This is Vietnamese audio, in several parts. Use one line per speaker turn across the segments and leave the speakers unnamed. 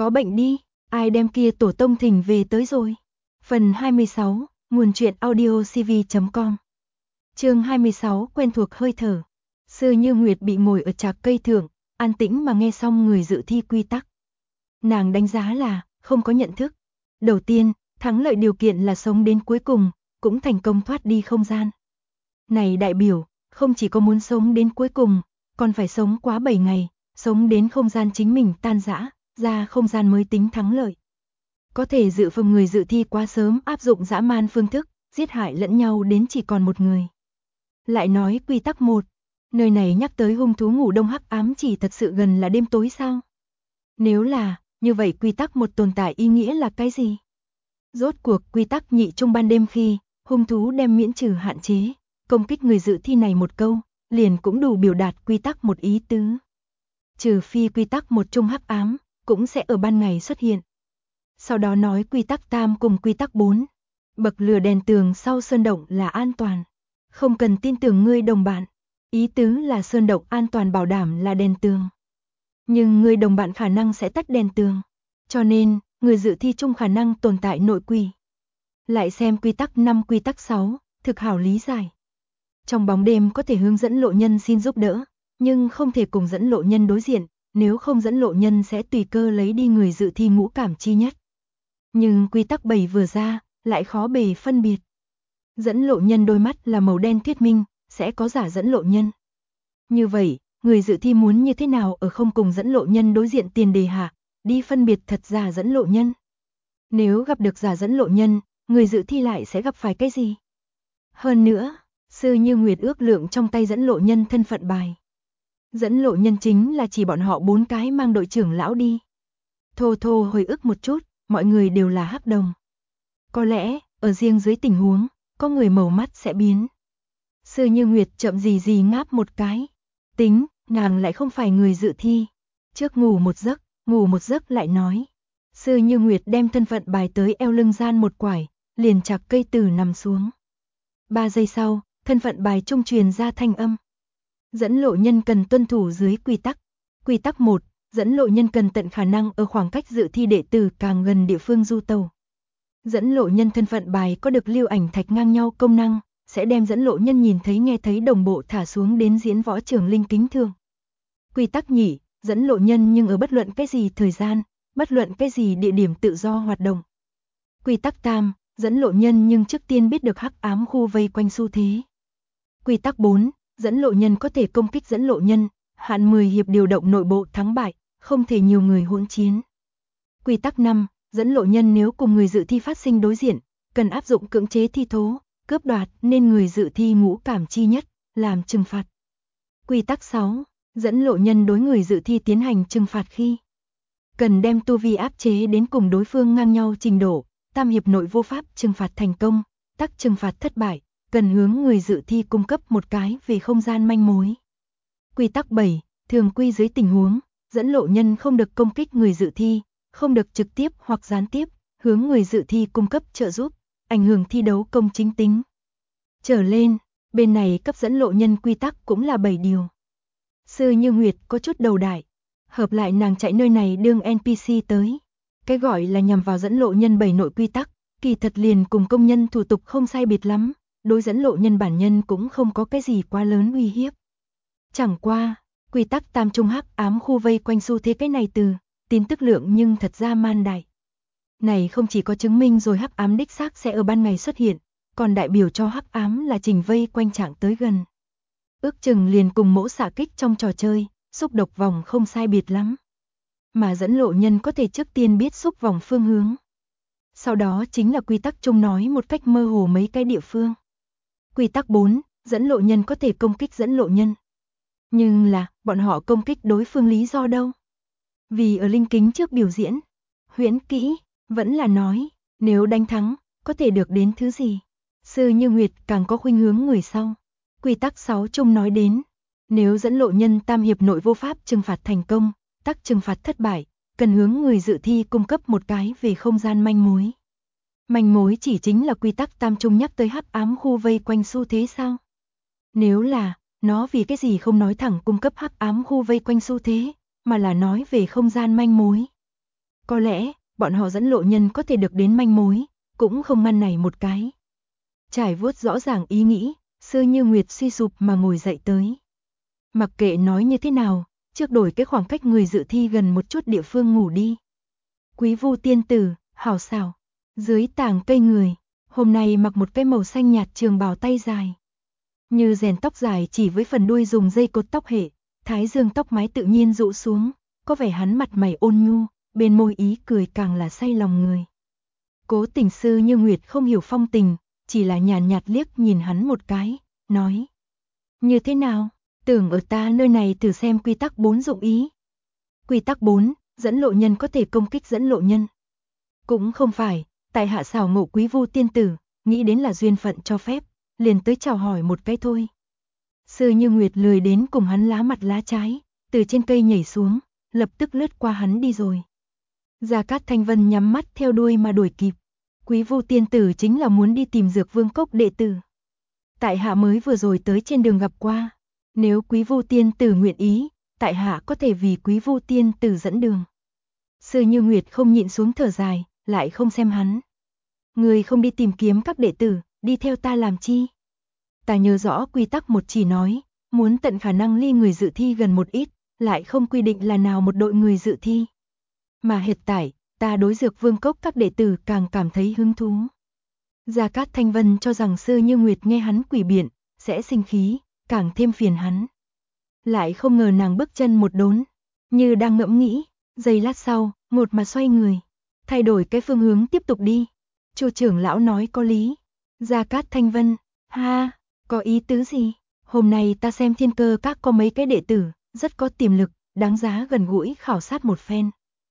Có bệnh đi, ai đem kia tổ tông thỉnh về tới rồi. Phần 26, nguồn truyện audio cv.com. Chương 26, quen thuộc hơi thở. Sư Như Nguyệt bị ngồi ở trạc cây thượng, an tĩnh mà nghe xong người dự thi quy tắc. Nàng đánh giá là không có nhận thức. Đầu tiên, thắng lợi điều kiện là sống đến cuối cùng, cũng thành công thoát đi không gian. Này đại biểu, không chỉ có muốn sống đến cuối cùng, còn phải sống quá 7 ngày, sống đến không gian chính mình tan rã, ra không gian mới tính thắng lợi. Có thể dự phòng người dự thi quá sớm áp dụng dã man phương thức, giết hại lẫn nhau đến chỉ còn một người. Lại nói quy tắc 1, nơi này nhắc tới hung thú ngủ đông hắc ám chỉ thật sự gần là đêm tối sao? Nếu là, như vậy quy tắc 1 tồn tại ý nghĩa là cái gì? Rốt cuộc quy tắc nhị trong ban đêm khi, hung thú đem miễn trừ hạn chế, công kích người dự thi này một câu, liền cũng đủ biểu đạt quy tắc 1 ý tứ. Trừ phi quy tắc 1 trung hắc ám, cũng sẽ ở ban ngày xuất hiện. Sau đó nói quy tắc tam cùng quy tắc 4. Bậc lửa đèn tường sau sơn động là an toàn. Không cần tin tưởng ngươi đồng bạn. Ý tứ là sơn động an toàn bảo đảm là đèn tường. Nhưng người đồng bạn khả năng sẽ tắt đèn tường. Cho nên, người dự thi chung khả năng tồn tại nội quỷ. Lại xem quy tắc 5 quy tắc 6, thực hảo lý giải. Trong bóng đêm có thể hướng dẫn lộ nhân xin giúp đỡ, nhưng không thể cùng dẫn lộ nhân đối diện, nếu không dẫn lộ nhân sẽ tùy cơ lấy đi người dự thi ngũ cảm chi nhất. Nhưng quy tắc 7 vừa ra, lại khó bề phân biệt. Dẫn lộ nhân đôi mắt là màu đen thuyết minh, sẽ có giả dẫn lộ nhân. Như vậy, người dự thi muốn như thế nào ở không cùng dẫn lộ nhân đối diện tiền đề hạ, đi phân biệt thật giả dẫn lộ nhân. Nếu gặp được giả dẫn lộ nhân, người dự thi lại sẽ gặp phải cái gì? Hơn nữa, Sư Như Nguyệt ước lượng trong tay dẫn lộ nhân thân phận bài. Dẫn lộ nhân chính là chỉ bọn họ 4 cái mang đội trưởng lão đi. Thô thô hồi ức một chút, mọi người đều là hắc đồng. Có lẽ, ở riêng dưới tình huống, có người màu mắt sẽ biến. Sư Như Nguyệt chậm gì ngáp một cái. Tính, nàng lại không phải người dự thi. Trước ngủ một giấc lại nói. Sư Như Nguyệt đem thân phận bài tới eo lưng gian một quải, liền chạc cây từ nằm xuống. 3 giây sau, thân phận bài trung truyền ra thanh âm. Dẫn lộ nhân cần tuân thủ dưới quy tắc. Quy tắc 1, dẫn lộ nhân cần tận khả năng ở khoảng cách dự thi đệ tử càng gần địa phương du tàu. Dẫn lộ nhân thân phận bài có được lưu ảnh thạch ngang nhau công năng, sẽ đem dẫn lộ nhân nhìn thấy nghe thấy đồng bộ thả xuống đến diễn võ trường linh kính thường. Quy tắc nhị, dẫn lộ nhân nhưng ở bất luận cái gì thời gian, bất luận cái gì địa điểm tự do hoạt động. Quy tắc tam, dẫn lộ nhân nhưng trước tiên biết được hắc ám khu vây quanh xu thế. Quy tắc 4, dẫn lộ nhân có thể công kích dẫn lộ nhân, hạn 10 hiệp điều động nội bộ thắng bại, không thể nhiều người hỗn chiến. Quy tắc 5, dẫn lộ nhân nếu cùng người dự thi phát sinh đối diện, cần áp dụng cưỡng chế thi thố, cướp đoạt nên người dự thi ngũ cảm chi nhất, làm trừng phạt. Quy tắc 6, dẫn lộ nhân đối người dự thi tiến hành trừng phạt khi cần đem tu vi áp chế đến cùng đối phương ngang nhau trình độ, tam hiệp nội vô pháp trừng phạt thành công, tắc trừng phạt thất bại, cần hướng người dự thi cung cấp một cái về không gian manh mối. Quy tắc 7, thường quy dưới tình huống, dẫn lộ nhân không được công kích người dự thi, không được trực tiếp hoặc gián tiếp, hướng người dự thi cung cấp trợ giúp, ảnh hưởng thi đấu công chính tính. Trở lên, bên này cấp dẫn lộ nhân quy tắc cũng là 7 điều. Sư Như Nguyệt có chút đầu đại, hợp lại nàng chạy nơi này đương NPC tới. Cái gọi là nhằm vào dẫn lộ nhân 7 nội quy tắc, kỳ thật liền cùng công nhân thủ tục không sai biệt lắm, đối dẫn lộ nhân bản nhân cũng không có cái gì quá lớn uy hiếp. Chẳng qua, quy tắc tam trung hắc ám khu vây quanh xu thế cái này từ, tin tức lượng nhưng thật ra man đại. Này không chỉ có chứng minh rồi hắc ám đích xác sẽ ở ban ngày xuất hiện, còn đại biểu cho hắc ám là trình vây quanh trạng tới gần. Ước chừng liền cùng mẫu xạ kích trong trò chơi, xúc độc vòng không sai biệt lắm. Mà dẫn lộ nhân có thể trước tiên biết xúc vòng phương hướng. Sau đó chính là quy tắc chung nói một cách mơ hồ mấy cái địa phương. Quy tắc 4, dẫn lộ nhân có thể công kích dẫn lộ nhân. Nhưng là, bọn họ công kích đối phương lý do đâu? Vì ở linh kính trước biểu diễn, huyễn kỹ, vẫn là nói, nếu đánh thắng, có thể được đến thứ gì? Sư Như Nguyệt càng có khuynh hướng người sau. Quy tắc 6 chung nói đến, nếu dẫn lộ nhân tam hiệp nội vô pháp trừng phạt thành công, tắc trừng phạt thất bại, cần hướng người dự thi cung cấp một cái về không gian manh mối. Manh mối chỉ chính là quy tắc tam trung nhắc tới hắc ám khu vây quanh xu thế sao? Nếu là, nó vì cái gì không nói thẳng cung cấp hắc ám khu vây quanh xu thế, mà là nói về không gian manh mối. Có lẽ, bọn họ dẫn lộ nhân có thể được đến manh mối, cũng không ngăn này một cái. Trải vuốt rõ ràng ý nghĩ, Sư Như Nguyệt suy sụp mà ngồi dậy tới. Mặc kệ nói như thế nào, trước đổi cái khoảng cách người dự thi gần một chút địa phương ngủ đi. Quý Vu tiên tử, hảo xảo, dưới tảng cây người, hôm nay mặc một cái màu xanh nhạt trường bào tay dài. Như rèn tóc dài chỉ với phần đuôi dùng dây cột tóc hệ, thái dương tóc mái tự nhiên rũ xuống, có vẻ hắn mặt mày ôn nhu, bên môi ý cười càng là say lòng người. Cố Tình Sư Như Nguyệt không hiểu phong tình, chỉ là nhàn nhạt liếc nhìn hắn một cái, nói: "Như thế nào, tưởng ở ta nơi này thử xem quy tắc 4 dụng ý." Quy tắc 4, dẫn lộ nhân có thể công kích dẫn lộ nhân. Cũng không phải, tại hạ xảo ngộ Quý Vu tiên tử, nghĩ đến là duyên phận cho phép, liền tới chào hỏi một cái thôi. Sư Như Nguyệt lười đến cùng hắn lá mặt lá trái, từ trên cây nhảy xuống, lập tức lướt qua hắn đi rồi. Gia Cát Thanh Vân nhắm mắt theo đuôi mà đuổi kịp. Quý Vu tiên tử chính là muốn đi tìm Dược Vương Cốc đệ tử. Tại hạ mới vừa rồi tới trên đường gặp qua. Nếu Quý Vu tiên tử nguyện ý, tại hạ có thể vì Quý Vu tiên tử dẫn đường. Sư Như Nguyệt không nhịn xuống thở dài, lại không xem hắn. Người không đi tìm kiếm các đệ tử, đi theo ta làm chi? Ta nhớ rõ quy tắc một chỉ nói, muốn tận khả năng ly người dự thi gần một ít, lại không quy định là nào một đội người dự thi. Mà hiện tại, ta đối Dược Vương Cốc các đệ tử càng cảm thấy hứng thú. Gia Cát Thanh Vân cho rằng Sư Như Nguyệt nghe hắn quỷ biện, sẽ sinh khí, càng thêm phiền hắn. Lại không ngờ nàng bước chân một đốn, như đang ngẫm nghĩ, giây lát sau, một mà xoay người, thay đổi cái phương hướng tiếp tục đi. Chu trưởng lão nói có lý. Gia Cát Thanh Vân, ha, có ý tứ gì? Hôm nay ta xem Thiên Cơ Các có mấy cái đệ tử, rất có tiềm lực, đáng giá gần gũi khảo sát một phen.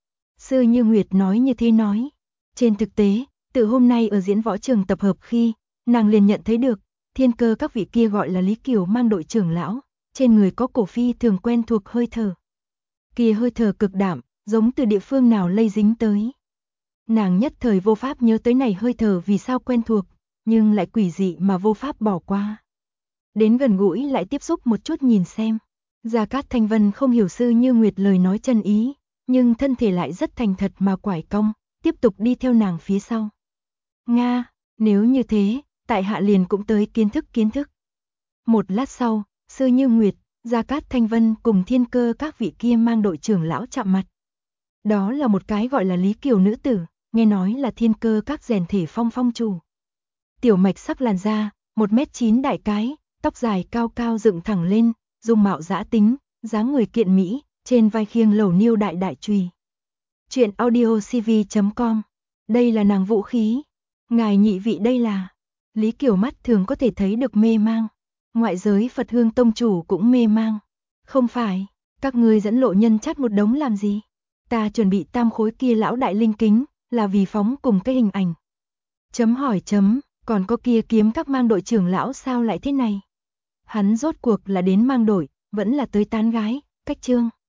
Sư Như Nguyệt nói như thế nói. Trên thực tế, từ hôm nay ở diễn võ trường tập hợp khi, nàng liền nhận thấy được, Thiên Cơ Các vị kia gọi là Lý Kiều mang đội trưởng lão, trên người có cổ phi thường quen thuộc hơi thở. Kia hơi thở cực đạm, giống từ địa phương nào lây dính tới. Nàng nhất thời vô pháp nhớ tới này hơi thở vì sao quen thuộc, nhưng lại quỷ dị mà vô pháp bỏ qua. Đến gần gũi lại tiếp xúc một chút nhìn xem. Gia Cát Thanh Vân không hiểu Sư Như Nguyệt lời nói chân ý, nhưng thân thể lại rất thành thật mà quải cong, tiếp tục đi theo nàng phía sau. Nga, nếu như thế, tại hạ liền cũng tới kiến thức. Một lát sau, Sư Như Nguyệt, Gia Cát Thanh Vân cùng Thiên Cơ Các vị kia mang đội trưởng lão chạm mặt. Đó là một cái gọi là Lý Kiều nữ tử, nghe nói là Thiên Cơ Các rèn thể phong chủ. Tiểu mạch sắc làn da, 1m9 đại cái, tóc dài cao cao dựng thẳng lên, dung mạo dã tính, dáng người kiện mỹ, trên vai khiêng lẩu niêu đại chùy. Chuyện audiocv.com. Đây là nàng vũ khí. Ngài nhị vị đây là. Lý Kiều mắt thường có thể thấy được mê mang. Ngoại giới Phật Hương tông chủ cũng mê mang. Không phải, các ngươi dẫn lộ nhân chắt một đống làm gì? Ta chuẩn bị tam khối kia lão đại linh kính, là vì phóng cùng cái hình ảnh. Chấm hỏi chấm, còn có kia kiếm các mang đội trưởng lão sao lại thế này? Hắn rốt cuộc là đến mang đội, vẫn là tới tán gái, cách chương.